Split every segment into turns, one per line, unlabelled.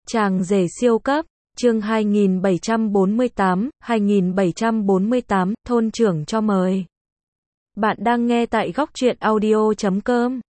Chàng rể siêu cấp, chương 2748, thôn trưởng cho mời. Bạn đang nghe tại góc truyện audio.com.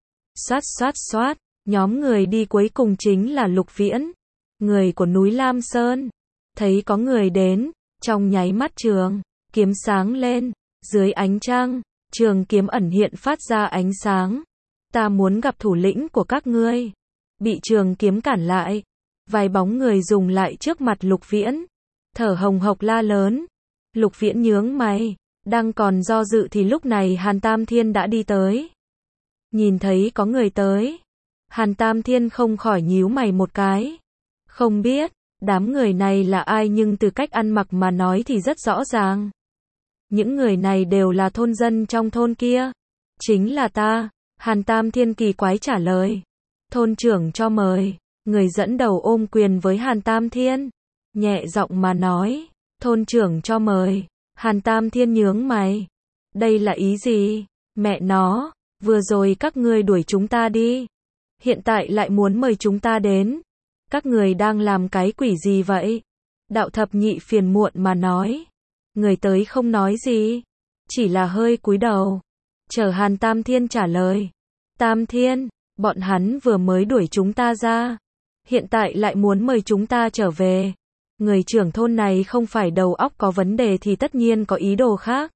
Xoát, nhóm người đi cuối cùng chính là Lục Viễn, người của núi Lam Sơn. Thấy có người đến, trong nháy mắt trường kiếm sáng lên, dưới ánh trăng, trường kiếm ẩn hiện phát ra ánh sáng. Ta muốn gặp thủ lĩnh của các ngươi. Bị trường kiếm cản lại. Vài bóng người dùng lại trước mặt Lục Viễn, thở hồng hộc la lớn. Lục Viễn nhướng mày, đang còn do dự thì lúc này Hàn Tam Thiên đã đi tới. Nhìn thấy có người tới, Hàn Tam Thiên không khỏi nhíu mày một cái. Không biết, đám người này là ai nhưng từ cách ăn mặc mà nói thì rất rõ ràng. Những người này đều là thôn dân trong thôn kia. Chính là ta, Hàn Tam Thiên kỳ quái trả lời. Thôn trưởng cho mời. Người dẫn đầu ôm quyền với Hàn Tam Thiên, nhẹ giọng mà nói, thôn trưởng cho mời. Hàn Tam Thiên nhướng mày, đây là ý gì? Mẹ nó, vừa rồi các ngươi đuổi chúng ta đi, hiện tại lại muốn mời chúng ta đến. Các người đang làm cái quỷ gì vậy? Đạo thập nhị phiền muộn mà nói. Người tới không nói gì, chỉ là hơi cúi đầu, chờ Hàn Tam Thiên trả lời. Tam Thiên, bọn hắn vừa mới đuổi chúng ta ra, hiện tại lại muốn mời chúng ta trở về. Người trưởng thôn này không phải đầu óc có vấn đề thì tất nhiên có ý đồ khác.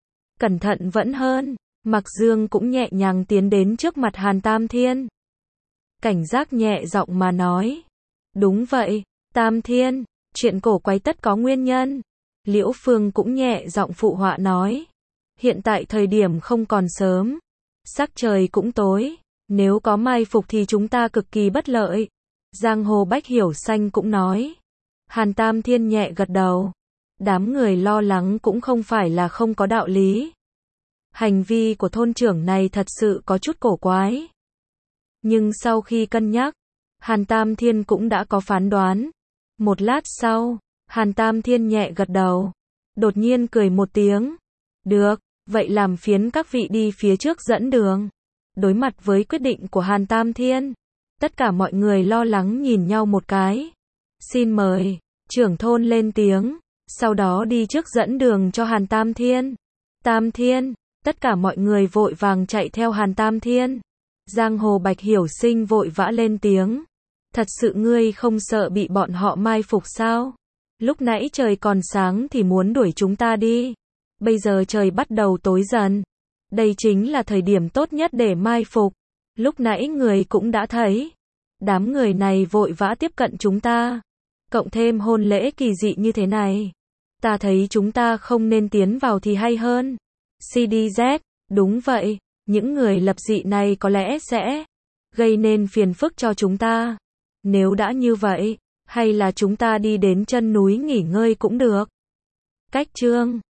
Cẩn thận vẫn hơn. Mặc Dương cũng nhẹ nhàng tiến đến trước mặt Hàn Tam Thiên, cảnh giác nhẹ giọng mà nói. Đúng vậy, Tam Thiên, chuyện cổ quái tất có nguyên nhân. Liễu Phương cũng nhẹ giọng phụ họa nói. Hiện tại thời điểm không còn sớm, sắc trời cũng tối, nếu có mai phục thì chúng ta cực kỳ bất lợi. Giang Hồ Bách Hiểu Xanh cũng nói. Hàn Tam Thiên nhẹ gật đầu. Đám người lo lắng cũng không phải là không có đạo lý. Hành vi của thôn trưởng này thật sự có chút cổ quái. Nhưng sau khi cân nhắc, Hàn Tam Thiên cũng đã có phán đoán. Một lát sau, Hàn Tam Thiên nhẹ gật đầu, đột nhiên cười một tiếng. Được, vậy làm phiền các vị đi phía trước dẫn đường. Đối mặt với quyết định của Hàn Tam Thiên, tất cả mọi người lo lắng nhìn nhau một cái. Xin mời, trưởng thôn lên tiếng, sau đó đi trước dẫn đường cho Hàn Tam Thiên. Tam Thiên, tất cả mọi người vội vàng chạy theo Hàn Tam Thiên. Giang Hồ Bạch Hiểu Sinh vội vã lên tiếng. Thật sự ngươi không sợ bị bọn họ mai phục sao? Lúc nãy trời còn sáng thì muốn đuổi chúng ta đi. Bây giờ trời bắt đầu tối dần. Đây chính là thời điểm tốt nhất để mai phục. Lúc nãy người cũng đã thấy. Đám người này vội vã tiếp cận chúng ta. Cộng thêm hôn lễ kỳ dị như thế này. Ta thấy chúng ta không nên tiến vào thì hay hơn. CDZ, đúng vậy. Những người lập dị này có lẽ sẽ gây nên phiền phức cho chúng ta. Nếu đã như vậy, hay là chúng ta đi đến chân núi nghỉ ngơi cũng được. Cách chương